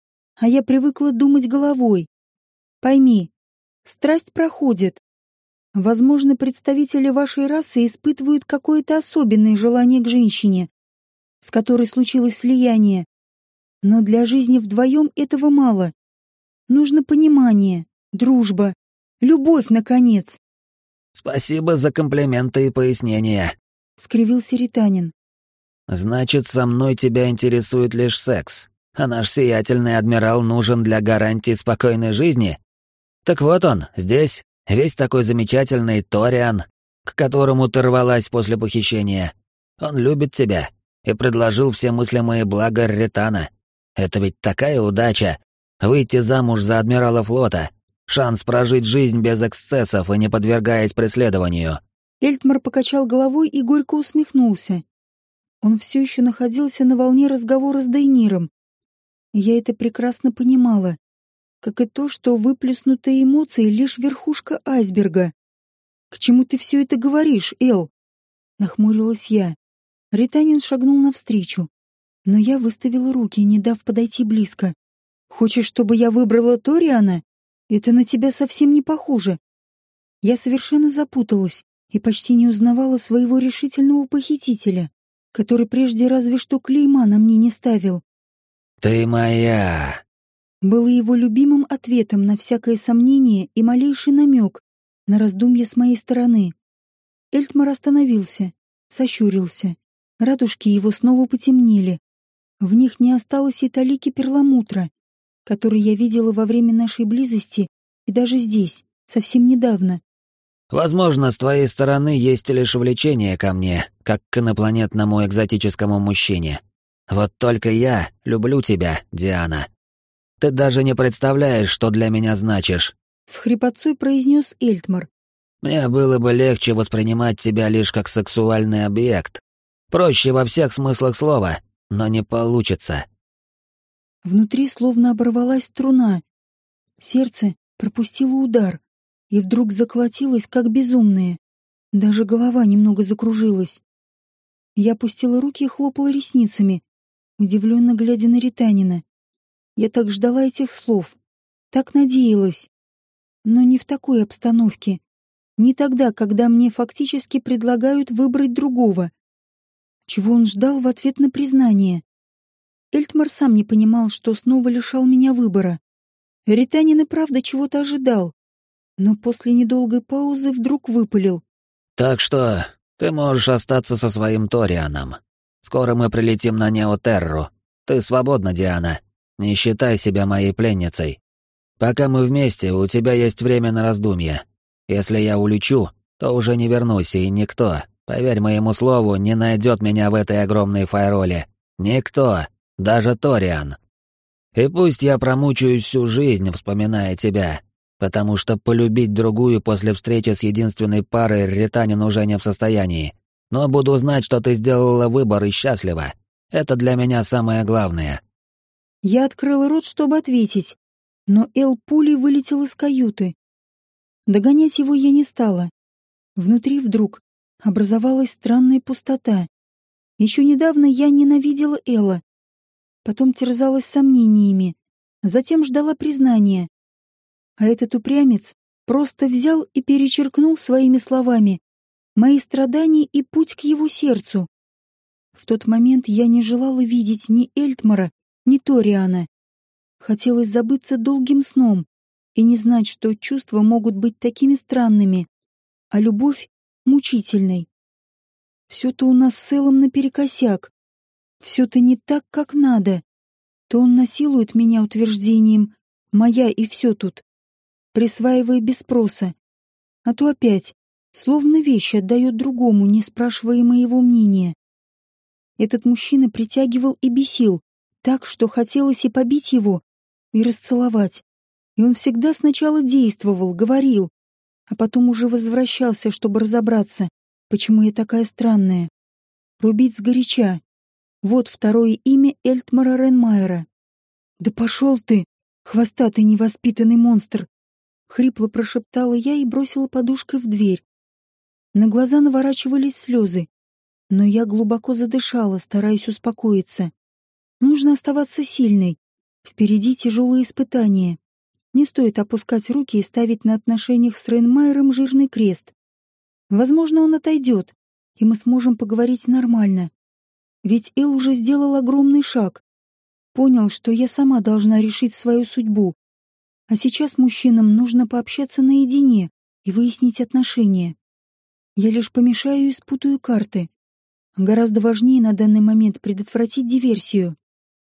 [SPEAKER 3] А я привыкла думать головой. Пойми, страсть проходит. Возможно, представители вашей расы испытывают какое-то особенное желание к женщине, с которой случилось слияние. Но для жизни вдвоем этого мало. Нужно понимание, дружба, любовь, наконец.
[SPEAKER 1] «Спасибо за комплименты и пояснения»,
[SPEAKER 3] — скривился Ританин.
[SPEAKER 1] «Значит, со мной тебя интересует лишь секс, а наш сиятельный адмирал нужен для гарантии спокойной жизни? Так вот он, здесь, весь такой замечательный Ториан, к которому ты рвалась после похищения. Он любит тебя и предложил все мыслимые блага Ритана. Это ведь такая удача — выйти замуж за адмирала флота, шанс прожить жизнь без эксцессов и не подвергаясь преследованию».
[SPEAKER 3] Эльтмар покачал головой и горько усмехнулся. Он все еще находился на волне разговора с Дейниром. Я это прекрасно понимала, как и то, что выплеснутые эмоции — лишь верхушка айсберга. «К чему ты все это говоришь, Эл?» — нахмурилась я. Ританин шагнул навстречу, но я выставила руки, не дав подойти близко. «Хочешь, чтобы я выбрала Ториана? Это на тебя совсем не похоже». Я совершенно запуталась и почти не узнавала своего решительного похитителя, который прежде разве что клейма на мне не ставил.
[SPEAKER 1] «Ты моя!»
[SPEAKER 3] Было его любимым ответом на всякое сомнение и малейший намек на раздумье с моей стороны. Эльтмар остановился, сощурился. Радужки его снова потемнели. В них не осталось и талики перламутра, который я видела во время нашей близости и даже здесь, совсем недавно.
[SPEAKER 1] «Возможно, с твоей стороны есть лишь влечение ко мне, как к инопланетному экзотическому мужчине. Вот только я люблю тебя, Диана. Ты даже не представляешь, что для меня значишь», —
[SPEAKER 3] с хрипотцой произнес Эльтмар.
[SPEAKER 1] «Мне было бы легче воспринимать тебя лишь как сексуальный объект. Проще во всех смыслах слова, но не получится».
[SPEAKER 3] Внутри словно оборвалась струна. Сердце пропустило удар и вдруг заколотилось, как безумное. Даже голова немного закружилась. Я опустила руки и хлопала ресницами, удивленно глядя на Ританина. Я так ждала этих слов, так надеялась. Но не в такой обстановке. Не тогда, когда мне фактически предлагают выбрать другого. Чего он ждал в ответ на признание? Эльтмар сам не понимал, что снова лишал меня выбора. Ританин и правда чего-то ожидал, но после недолгой паузы вдруг выпалил.
[SPEAKER 1] «Так что ты можешь остаться со своим Торианом. Скоро мы прилетим на Неотерру. Ты свободна, Диана. Не считай себя моей пленницей. Пока мы вместе, у тебя есть время на раздумье. Если я улечу, то уже не вернусь, и никто, поверь моему слову, не найдет меня в этой огромной файроле. Никто, даже Ториан. И пусть я промучаюсь всю жизнь, вспоминая тебя, потому что полюбить другую после встречи с единственной парой Ританин уже не в состоянии. Но буду знать, что ты сделала выбор и счастлива. Это для меня самое главное.
[SPEAKER 3] Я открыла рот, чтобы ответить, но Эл пулей вылетел из каюты. Догонять его я не стала. Внутри вдруг образовалась странная пустота. Еще недавно я ненавидела Элла, потом терзалась сомнениями, затем ждала признания. А этот упрямец просто взял и перечеркнул своими словами мои страдания и путь к его сердцу. В тот момент я не желала видеть ни Эльтмара, ни Ториана. Хотелось забыться долгим сном и не знать, что чувства могут быть такими странными, а любовь — мучительной. Все-то у нас с Эллом наперекосяк. Все-то не так, как надо. То он насилует меня утверждением «моя» и все тут, присваивая без спроса, а то опять, словно вещь, отдает другому, не спрашивая моего мнения. Этот мужчина притягивал и бесил, так, что хотелось и побить его, и расцеловать. И он всегда сначала действовал, говорил, а потом уже возвращался, чтобы разобраться, почему я такая странная. Рубить сгоряча. Вот второе имя Эльтмара Ренмайера. «Да пошел ты, хвостатый невоспитанный монстр!» Хрипло прошептала я и бросила подушкой в дверь. На глаза наворачивались слезы, но я глубоко задышала, стараясь успокоиться. Нужно оставаться сильной. Впереди тяжелые испытания. Не стоит опускать руки и ставить на отношениях с Ренмайером жирный крест. Возможно, он отойдет, и мы сможем поговорить нормально. Ведь Эл уже сделал огромный шаг. Понял, что я сама должна решить свою судьбу. А сейчас мужчинам нужно пообщаться наедине и выяснить отношения. Я лишь помешаю и спутаю карты. Гораздо важнее на данный момент предотвратить диверсию.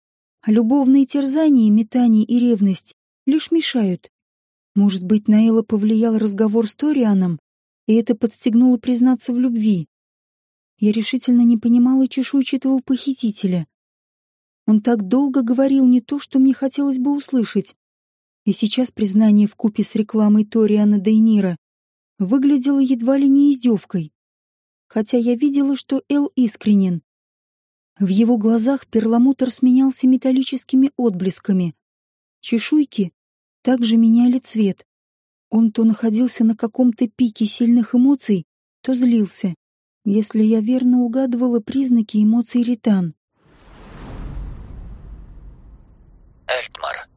[SPEAKER 3] А любовные терзания, метания и ревность лишь мешают. Может быть, на Элла повлиял разговор с Торианом, и это подстегнуло признаться в любви. Я решительно не понимала чешуйчатого похитителя. Он так долго говорил не то, что мне хотелось бы услышать. И сейчас признание вкупе с рекламой Ториана Дейнира выглядело едва ли не издевкой. Хотя я видела, что Эл искренен. В его глазах перламутр сменялся металлическими отблесками. Чешуйки также меняли цвет. Он то находился на каком-то пике сильных эмоций, то злился, если я верно угадывала признаки эмоций Ритан.
[SPEAKER 2] Эльтмар.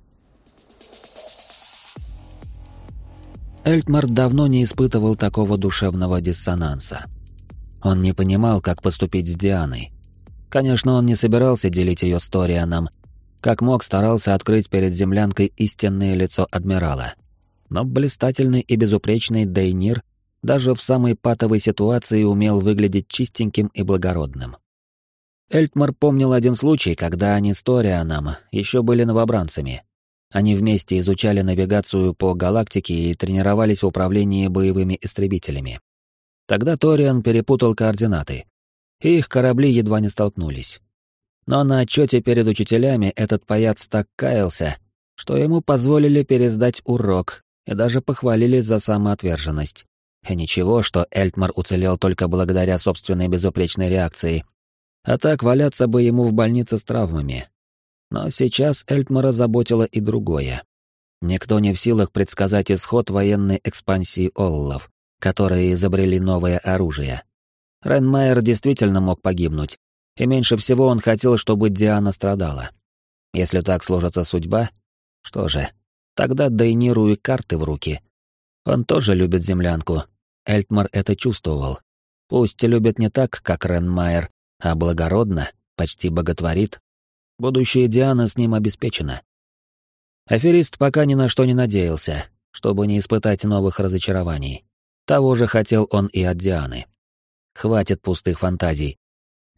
[SPEAKER 1] Эльтмар давно не испытывал такого душевного диссонанса. Он не понимал, как поступить с Дианой. Конечно, он не собирался делить ее с Торианом, как мог старался открыть перед землянкой истинное лицо адмирала. Но блистательный и безупречный Дейнир даже в самой патовой ситуации умел выглядеть чистеньким и благородным. Эльтмар помнил один случай, когда они с Торианом еще были новобранцами. Они вместе изучали навигацию по галактике и тренировались в управлении боевыми истребителями. Тогда Ториан перепутал координаты, и их корабли едва не столкнулись. Но на отчете перед учителями этот паяц так каялся, что ему позволили пересдать урок и даже похвалили за самоотверженность. И ничего, что Эльтмар уцелел только благодаря собственной безупречной реакции. А так валяться бы ему в больнице с травмами. Но сейчас Эльтмара заботило и другое. Никто не в силах предсказать исход военной экспансии Оллов, которые изобрели новое оружие. Ренмайер действительно мог погибнуть, и меньше всего он хотел, чтобы Диана страдала. Если так сложится судьба, что же, тогда Дейниру и карты в руки. Он тоже любит землянку. Эльтмар это чувствовал. Пусть любит не так, как Ренмайер, а благородно, почти боготворит. Будущее Дианы с ним обеспечено. Аферист пока ни на что не надеялся, чтобы не испытать новых разочарований. Того же хотел он и от Дианы. Хватит пустых фантазий.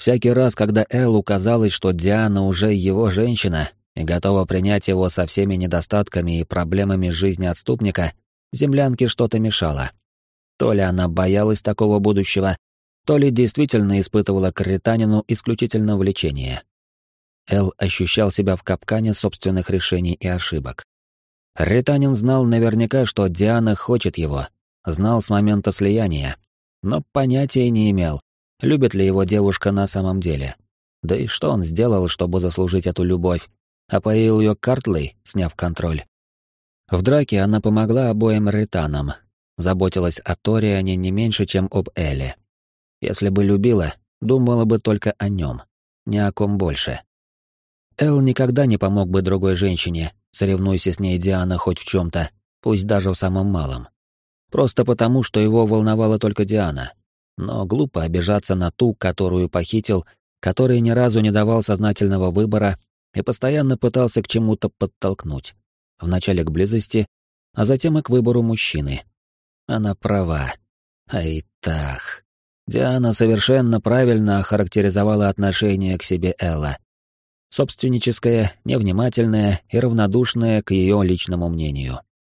[SPEAKER 1] Всякий раз, когда Эллу казалось, что Диана уже его женщина и готова принять его со всеми недостатками и проблемами жизни отступника, землянке что-то мешало. То ли она боялась такого будущего, то ли действительно испытывала к Ританину исключительно влечение. Эл ощущал себя в капкане собственных решений и ошибок. Ританин знал наверняка, что Диана хочет его, знал с момента слияния, но понятия не имел, любит ли его девушка на самом деле. Да и что он сделал, чтобы заслужить эту любовь? Опоил ее Картлей, сняв контроль. В драке она помогла обоим Ританам, заботилась о Ториане не меньше, чем об Эле. Если бы любила, думала бы только о нем, ни о ком больше. Эл никогда не помог бы другой женщине, соревнуйся с ней Диана хоть в чем-то, пусть даже в самом малом. Просто потому, что его волновала только Диана. Но глупо обижаться на ту, которую похитил, который ни разу не давал сознательного выбора и постоянно пытался к чему-то подтолкнуть. Вначале к близости, а затем и к выбору мужчины. Она права. Айтах. Диана совершенно правильно охарактеризовала отношение к себе Элла. Собственническое, невнимательное и равнодушное к ее личному мнению.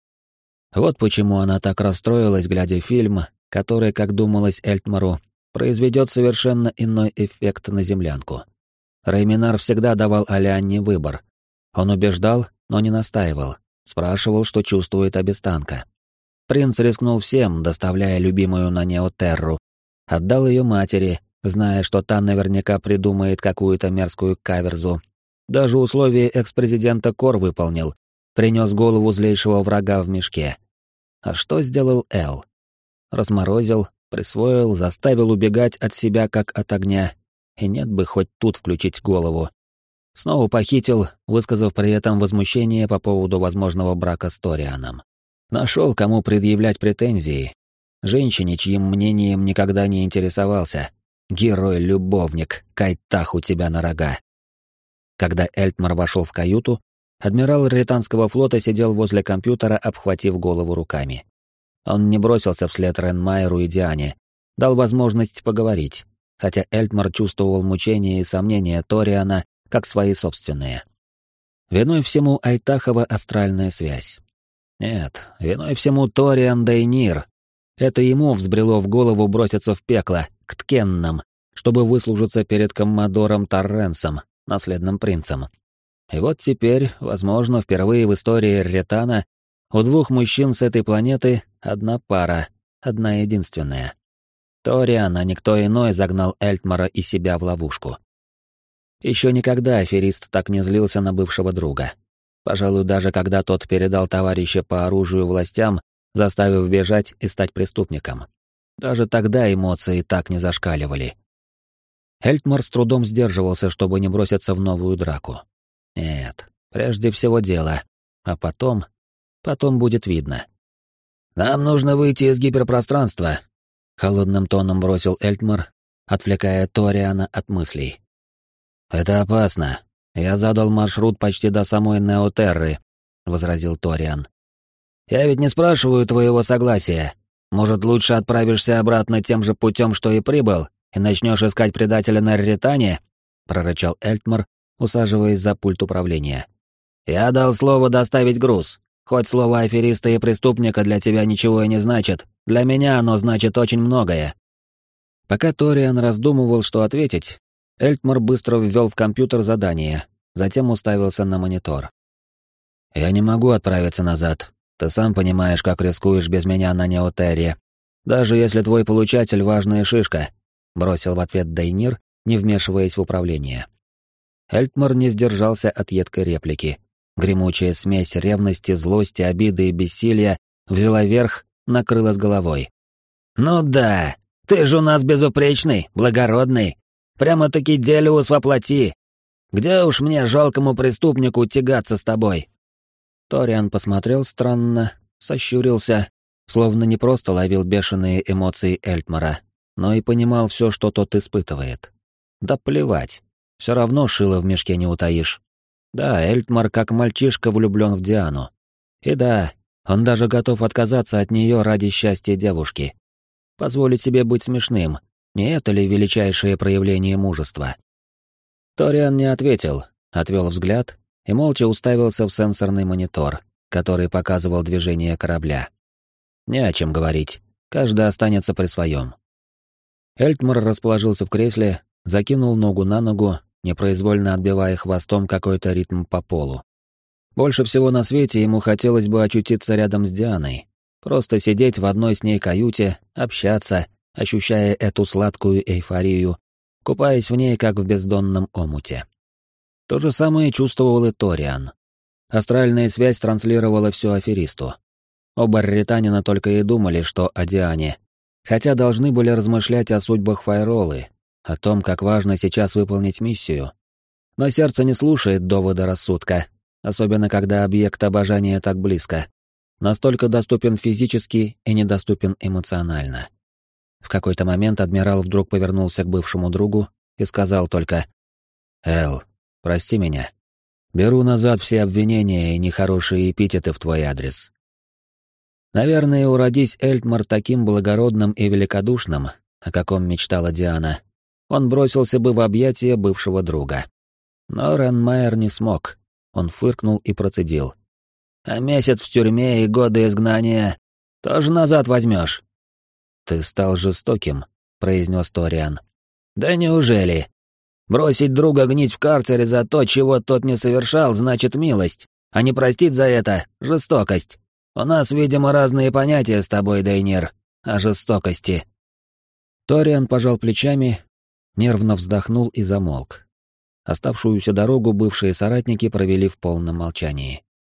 [SPEAKER 1] Вот почему она так расстроилась, глядя фильм, который, как думалось Эльтмару, произведет совершенно иной эффект на землянку. Рейминар всегда давал Алианне выбор. Он убеждал, но не настаивал, спрашивал, что чувствует обестанка. Принц рискнул всем, доставляя любимую на Неотерру. Отдал ее матери, зная, что та наверняка придумает какую-то мерзкую каверзу. Даже условия экс-президента Кор выполнил, принес голову злейшего врага в мешке. А что сделал Эл? Разморозил, присвоил, заставил убегать от себя как от огня. И нет бы хоть тут включить голову. Снова похитил, высказав при этом возмущение по поводу возможного брака с Торианом. Нашел, кому предъявлять претензии. Женщине, чьим мнением никогда не интересовался. Герой-любовник, кайтах у тебя на рога. Когда Эльтмар вошел в каюту, адмирал Ританского флота сидел возле компьютера, обхватив голову руками. Он не бросился вслед Ренмайеру и Диане, дал возможность поговорить, хотя Эльтмар чувствовал мучения и сомнения Ториана как свои собственные. Виной всему Айтахова астральная связь. Нет, виной всему Ториан Дейнир. Это ему взбрело в голову броситься в пекло, к Ткеннам, чтобы выслужиться перед коммодором Торренсом, наследным принцем. И вот теперь, возможно, впервые в истории Ретана у двух мужчин с этой планеты одна пара, одна единственная. Ториан, а никто иной, загнал Эльтмара и себя в ловушку. Еще никогда аферист так не злился на бывшего друга. Пожалуй, даже когда тот передал товарища по оружию властям, заставив бежать и стать преступником. Даже тогда эмоции так не зашкаливали. Эльтмар с трудом сдерживался, чтобы не броситься в новую драку. Нет, прежде всего дело, а потом будет видно. «Нам нужно выйти из гиперпространства», — холодным тоном бросил Эльтмар, отвлекая Ториана от мыслей. «Это опасно. Я задал маршрут почти до самой Неотерры», — возразил Ториан. «Я ведь не спрашиваю твоего согласия. Может, лучше отправишься обратно тем же путем, что и прибыл, и начнешь искать предателя на Ритане?» — прорычал Эльтмар, усаживаясь за пульт управления. «Я дал слово доставить груз. Хоть слово афериста и преступника для тебя ничего и не значит, для меня оно значит очень многое». Пока Ториан раздумывал, что ответить, Эльтмар быстро ввел в компьютер задание, затем уставился на монитор. «Я не могу отправиться назад. Ты сам понимаешь, как рискуешь без меня на Неотерре. Даже если твой получатель — важная шишка», — бросил в ответ Дейнир, не вмешиваясь в управление. Эльтмар не сдержался от едкой реплики. Гремучая смесь ревности, злости, обиды и бессилия взяла верх, накрыла с головой. «Ну да, ты же у нас безупречный, благородный. Прямо-таки Делиус воплоти. Где уж мне, жалкому преступнику, тягаться с тобой?» Ториан посмотрел странно, сощурился, словно не просто ловил бешеные эмоции Эльтмара, но и понимал все, что тот испытывает. Да плевать, все равно шило в мешке не утаишь. Да, Эльтмар как мальчишка влюблен в Диану. И да, он даже готов отказаться от нее ради счастья девушки. Позволить себе быть смешным, Не это ли величайшее проявление мужества? Ториан не ответил, отвел взгляд и молча уставился в сенсорный монитор, который показывал движение корабля. Не о чем говорить, каждый останется при своем. Эльтмар расположился в кресле, закинул ногу на ногу, непроизвольно отбивая хвостом какой-то ритм по полу. Больше всего на свете ему хотелось бы очутиться рядом с Дианой, просто сидеть в одной с ней каюте, общаться, ощущая эту сладкую эйфорию, купаясь в ней, как в бездонном омуте. То же самое чувствовал и Ториан. Астральная связь транслировала все аферисту. Оба ританина только и думали, что о Диане, хотя должны были размышлять о судьбах Файролы, о том, как важно сейчас выполнить миссию. Но сердце не слушает довода рассудка, особенно когда объект обожания так близко, настолько доступен физически и недоступен эмоционально. В какой-то момент адмирал вдруг повернулся к бывшему другу и сказал только: «Эл, прости меня. Беру назад все обвинения и нехорошие эпитеты в твой адрес». Наверное, уродись Эльтмар таким благородным и великодушным, о каком мечтала Диана, он бросился бы в объятия бывшего друга. Но Ренмайер не смог. Он фыркнул и процедил: «А месяц в тюрьме и годы изгнания тоже назад возьмешь?» «Ты стал жестоким», — произнес Ториан. «Да неужели? Бросить друга гнить в карцере за то, чего тот не совершал, значит милость, а не простить за это — жестокость. У нас, видимо, разные понятия с тобой, Дейнир, о жестокости». Ториан пожал плечами, нервно вздохнул и замолк. Оставшуюся дорогу бывшие соратники провели в полном молчании.